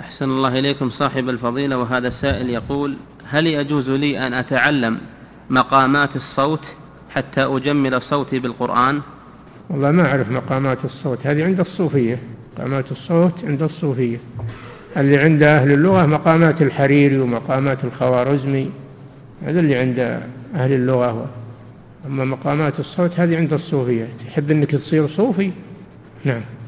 أحسن الله إليكم صاحب الفضيلة. وهذا سائل يقول: هل يجوز لي أن أتعلم مقامات الصوت حتى أجمل صوتي بالقرآن؟ والله ما أعرف مقامات الصوت، هذه عند الصوفية. مقامات الصوت عند الصوفية. اللي عند أهل اللغة مقامات الحريري ومقامات الخوارزمي، هذا اللي عند أهل اللغة. أما مقامات الصوت هذه عند الصوفية. تحب أنك تصير صوفي؟ نعم.